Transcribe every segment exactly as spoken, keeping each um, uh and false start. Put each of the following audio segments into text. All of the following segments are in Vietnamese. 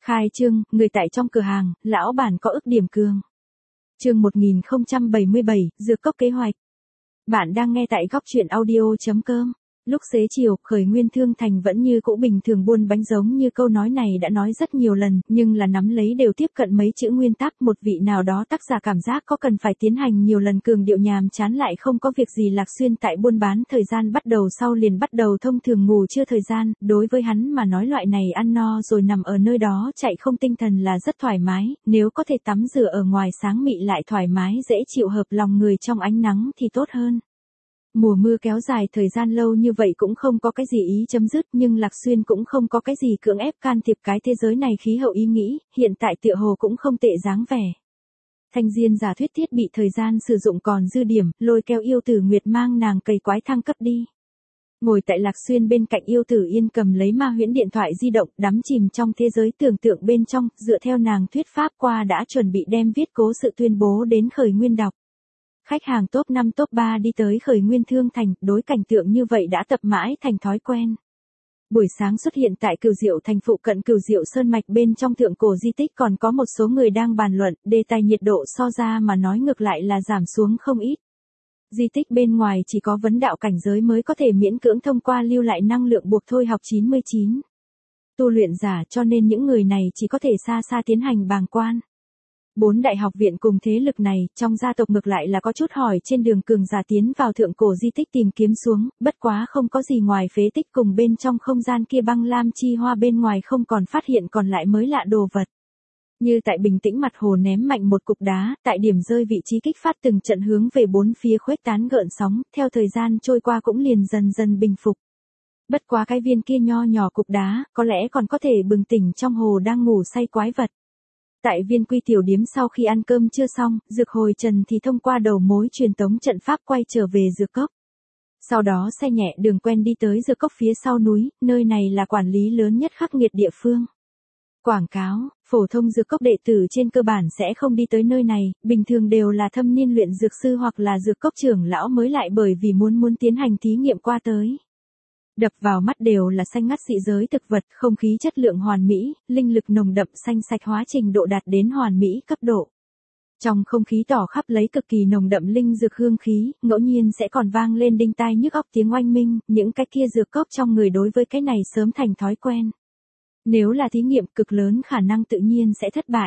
Khai trương, người tại trong cửa hàng, lão bản có ức điểm cường. Chương một nghìn không trăm bảy mươi bảy, dược cốc kế hoạch. Bạn đang nghe tại góc truyện audio.com. Lúc xế chiều, Khởi Nguyên Thương Thành vẫn như cũ bình thường buôn bánh, giống như câu nói này đã nói rất nhiều lần, nhưng là nắm lấy đều tiếp cận mấy chữ nguyên tắc. Một vị nào đó tác giả cảm giác có cần phải tiến hành nhiều lần cường điệu nhàm chán lại không có việc gì Lạc Xuyên tại buôn bán thời gian bắt đầu sau liền bắt đầu thông thường ngủ trưa thời gian, đối với hắn mà nói loại này ăn no rồi nằm ở nơi đó chạy không tinh thần là rất thoải mái, nếu có thể tắm rửa ở ngoài sáng mị lại thoải mái dễ chịu hợp lòng người trong ánh nắng thì tốt hơn. Mùa mưa kéo dài thời gian lâu như vậy cũng không có cái gì ý chấm dứt, nhưng Lạc Xuyên cũng không có cái gì cưỡng ép can thiệp cái thế giới này khí hậu ý nghĩ, hiện tại tựa hồ cũng không tệ dáng vẻ. Thanh Diên giả thuyết thiết bị thời gian sử dụng còn dư điểm, lôi kéo yêu tử Nguyệt mang nàng cày quái thăng cấp đi. Ngồi tại Lạc Xuyên bên cạnh yêu tử Yên cầm lấy ma huyễn điện thoại di động, đắm chìm trong thế giới tưởng tượng bên trong, dựa theo nàng thuyết pháp qua đã chuẩn bị đem viết cố sự tuyên bố đến Khởi Nguyên đọc. Khách hàng top năm top ba đi tới Khởi Nguyên Thương Thành, đối cảnh tượng như vậy đã tập mãi thành thói quen. Buổi sáng xuất hiện tại Cửu Diệu Thành phụ cận Cửu Diệu Sơn Mạch bên trong thượng cổ di tích, còn có một số người đang bàn luận, đề tài nhiệt độ so ra mà nói ngược lại là giảm xuống không ít. Di tích bên ngoài chỉ có vấn đạo cảnh giới mới có thể miễn cưỡng thông qua lưu lại năng lượng buộc thôi học chín mươi chín. Tu luyện giả, cho nên những người này chỉ có thể xa xa tiến hành bàng quan. Bốn đại học viện cùng thế lực này, trong gia tộc ngược lại là có chút hỏi trên đường cường giả tiến vào thượng cổ di tích tìm kiếm xuống, bất quá không có gì ngoài phế tích cùng bên trong không gian kia băng lam chi hoa bên ngoài không còn phát hiện còn lại mới lạ đồ vật. Như tại bình tĩnh mặt hồ ném mạnh một cục đá, tại điểm rơi vị trí kích phát từng trận hướng về bốn phía khuếch tán gợn sóng, theo thời gian trôi qua cũng liền dần dần bình phục. Bất quá cái viên kia nho nhỏ cục đá, có lẽ còn có thể bừng tỉnh trong hồ đang ngủ say quái vật. Tại Viên Quy tiểu điếm sau khi ăn cơm chưa xong, Dược Hồi Trần thì thông qua đầu mối truyền tống trận pháp quay trở về Dược Cốc. Sau đó xe nhẹ đường quen đi tới Dược Cốc phía sau núi, nơi này là quản lý lớn nhất khắc nghiệt địa phương. Quảng cáo, phổ thông Dược Cốc đệ tử trên cơ bản sẽ không đi tới nơi này, bình thường đều là thâm niên luyện dược sư hoặc là Dược Cốc trưởng lão mới lại bởi vì muốn muốn tiến hành thí nghiệm qua tới. Đập vào mắt đều là xanh ngắt dị giới thực vật, không khí chất lượng hoàn mỹ, linh lực nồng đậm xanh sạch hóa trình độ đạt đến hoàn mỹ cấp độ. Trong không khí tỏ khắp lấy cực kỳ nồng đậm linh dược hương khí, ngẫu nhiên sẽ còn vang lên đinh tai nhức óc tiếng oanh minh, những cái kia dược cốc trong người đối với cái này sớm thành thói quen. Nếu là thí nghiệm cực lớn khả năng tự nhiên sẽ thất bại.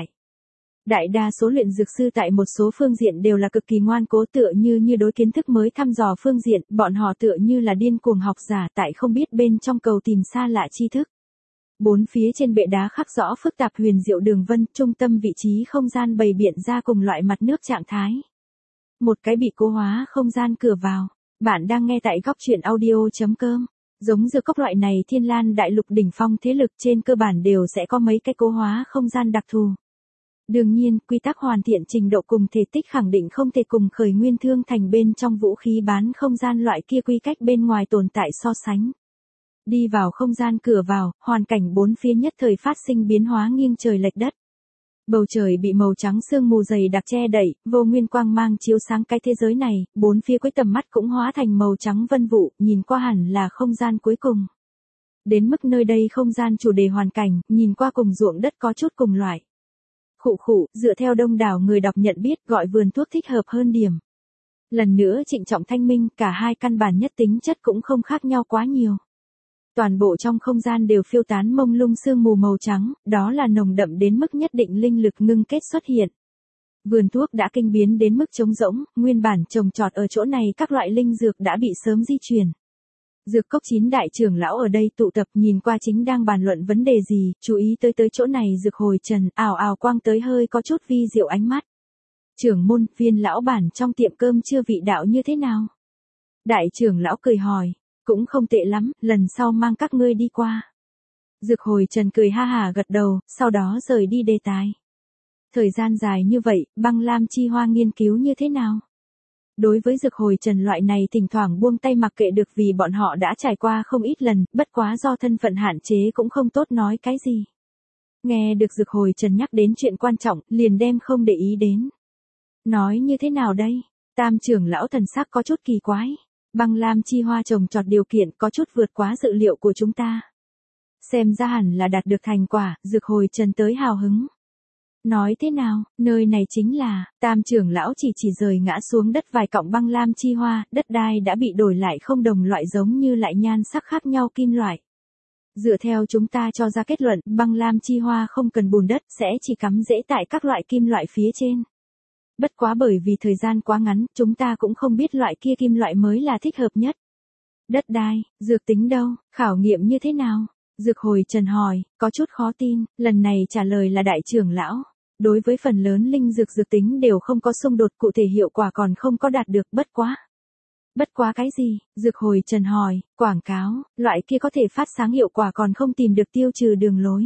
Đại đa số luyện dược sư tại một số phương diện đều là cực kỳ ngoan cố, tựa như như đối kiến thức mới thăm dò phương diện, bọn họ tựa như là điên cuồng học giả tại không biết bên trong cầu tìm xa lạ tri thức. Bốn phía trên bệ đá khắc rõ phức tạp huyền diệu đường vân, trung tâm vị trí không gian bày biện ra cùng loại mặt nước trạng thái. Một cái bị cố hóa không gian cửa vào. Bạn đang nghe tại góc truyện audio.com. Giống dược cốc loại này Thiên Lan đại lục đỉnh phong thế lực trên cơ bản đều sẽ có mấy cái cố hóa không gian đặc thù. Đương nhiên, quy tắc hoàn thiện trình độ cùng thể tích khẳng định không thể cùng Khởi Nguyên Thương Thành bên trong vũ khí bán không gian loại kia quy cách bên ngoài tồn tại so sánh. Đi vào không gian cửa vào, hoàn cảnh bốn phía nhất thời phát sinh biến hóa nghiêng trời lệch đất. Bầu trời bị màu trắng sương mù dày đặc che đậy, vô nguyên quang mang chiếu sáng cái thế giới này, bốn phía cuối tầm mắt cũng hóa thành màu trắng vân vụ, nhìn qua hẳn là không gian cuối cùng. Đến mức nơi đây không gian chủ đề hoàn cảnh, nhìn qua cùng ruộng đất có chút cùng loại. Khụ khụ, dựa theo đông đảo người đọc nhận biết gọi vườn thuốc thích hợp hơn điểm. Lần nữa trịnh trọng thanh minh, cả hai căn bản nhất tính chất cũng không khác nhau quá nhiều. Toàn bộ trong không gian đều phiêu tán mông lung sương mù màu trắng, đó là nồng đậm đến mức nhất định linh lực ngưng kết xuất hiện. Vườn thuốc đã kinh biến đến mức trống rỗng, nguyên bản trồng trọt ở chỗ này các loại linh dược đã bị sớm di chuyển. Dược cốc chín đại trưởng lão ở đây tụ tập nhìn qua chính đang bàn luận vấn đề gì, chú ý tới tới chỗ này Dược Hồi Trần, ảo ảo quang tới hơi có chút vi diệu ánh mắt. Trưởng môn, Viên lão bản trong tiệm cơm trưa vị đạo như thế nào? Đại trưởng lão cười hỏi, cũng không tệ lắm, lần sau mang các ngươi đi qua. Dược Hồi Trần cười ha hà gật đầu, sau đó rời đi đề tài. Thời gian dài như vậy, băng lam chi hoa nghiên cứu như thế nào? Đối với Dược Hồi Trần loại này thỉnh thoảng buông tay mặc kệ được vì bọn họ đã trải qua không ít lần, bất quá do thân phận hạn chế cũng không tốt nói cái gì. Nghe được Dược Hồi Trần nhắc đến chuyện quan trọng, liền đem không để ý đến. Nói như thế nào đây? Tam trưởng lão thần sắc có chút kỳ quái. Băng lam chi hoa trồng trọt điều kiện có chút vượt quá dự liệu của chúng ta. Xem ra hẳn là đạt được thành quả, Dược Hồi Trần tới hào hứng. Nói thế nào, nơi này chính là, Tam trưởng lão chỉ chỉ rời ngã xuống đất vài cọng băng lam chi hoa, đất đai đã bị đổi lại không đồng loại giống như lại nhan sắc khác nhau kim loại. Dựa theo chúng ta cho ra kết luận, băng lam chi hoa không cần bùn đất, sẽ chỉ cắm rễ tại các loại kim loại phía trên. Bất quá bởi vì thời gian quá ngắn, chúng ta cũng không biết loại kia kim loại mới là thích hợp nhất. Đất đai, dược tính đâu, khảo nghiệm như thế nào? Dược Hồi Trần hỏi, có chút khó tin, lần này trả lời là đại trưởng lão. Đối với phần lớn linh dược dược tính đều không có xung đột, cụ thể hiệu quả còn không có đạt được, bất quá. Bất quá cái gì? Dược Hồi Trần hỏi, quảng cáo, loại kia có thể phát sáng hiệu quả còn không tìm được tiêu trừ đường lối.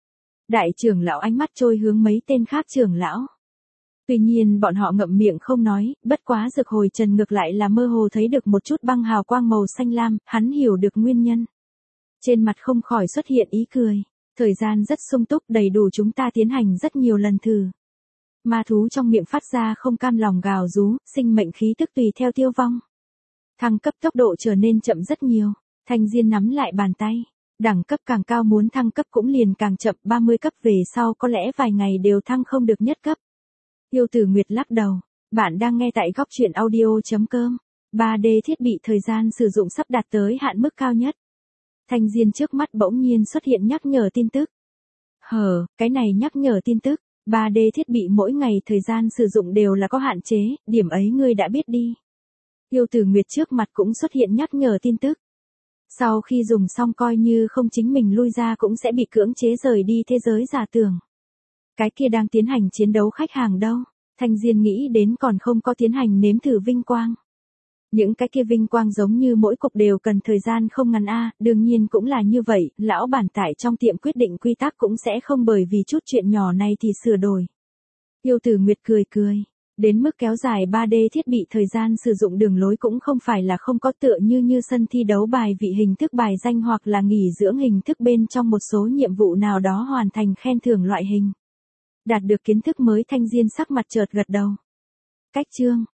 Đại trưởng lão ánh mắt trôi hướng mấy tên khác trưởng lão. Tuy nhiên bọn họ ngậm miệng không nói, bất quá Dược Hồi Trần ngược lại là mơ hồ thấy được một chút băng hào quang màu xanh lam, hắn hiểu được nguyên nhân. Trên mặt không khỏi xuất hiện ý cười. Thời gian rất sung túc, đầy đủ chúng ta tiến hành rất nhiều lần thử. Ma thú trong miệng phát ra không cam lòng gào rú, sinh mệnh khí tức tùy theo tiêu vong. Thăng cấp tốc độ trở nên chậm rất nhiều. Thanh Diên nắm lại bàn tay. Đẳng cấp càng cao muốn thăng cấp cũng liền càng chậm, ba mươi cấp về sau có lẽ vài ngày đều thăng không được nhất cấp. Yêu Tử Nguyệt lắc đầu. Bạn đang nghe tại góc truyện audio chấm com. ba D thiết bị thời gian sử dụng sắp đạt tới hạn mức cao nhất. Thanh Diên trước mắt bỗng nhiên xuất hiện nhắc nhở tin tức. Hờ, cái này nhắc nhở tin tức, ba D thiết bị mỗi ngày thời gian sử dụng đều là có hạn chế, điểm ấy ngươi đã biết đi. Yêu Tử Nguyệt trước mặt cũng xuất hiện nhắc nhở tin tức. Sau khi dùng xong coi như không chính mình lui ra cũng sẽ bị cưỡng chế rời đi thế giới giả tưởng. Cái kia đang tiến hành chiến đấu khách hàng đâu? Thanh Diên nghĩ đến còn không có tiến hành nếm thử vinh quang. Những cái kia vinh quang giống như mỗi cục đều cần thời gian không ngắn a, đương nhiên cũng là như vậy, lão bản tại trong tiệm quyết định quy tắc cũng sẽ không bởi vì chút chuyện nhỏ này thì sửa đổi. Yêu Tử Nguyệt cười cười, đến mức kéo dài ba D thiết bị thời gian sử dụng đường lối cũng không phải là không có, tựa như như sân thi đấu bài vị hình thức bài danh hoặc là nghỉ dưỡng hình thức bên trong một số nhiệm vụ nào đó hoàn thành khen thưởng loại hình. Đạt được kiến thức mới, Thanh Diên sắc mặt chợt gật đầu. Cách chương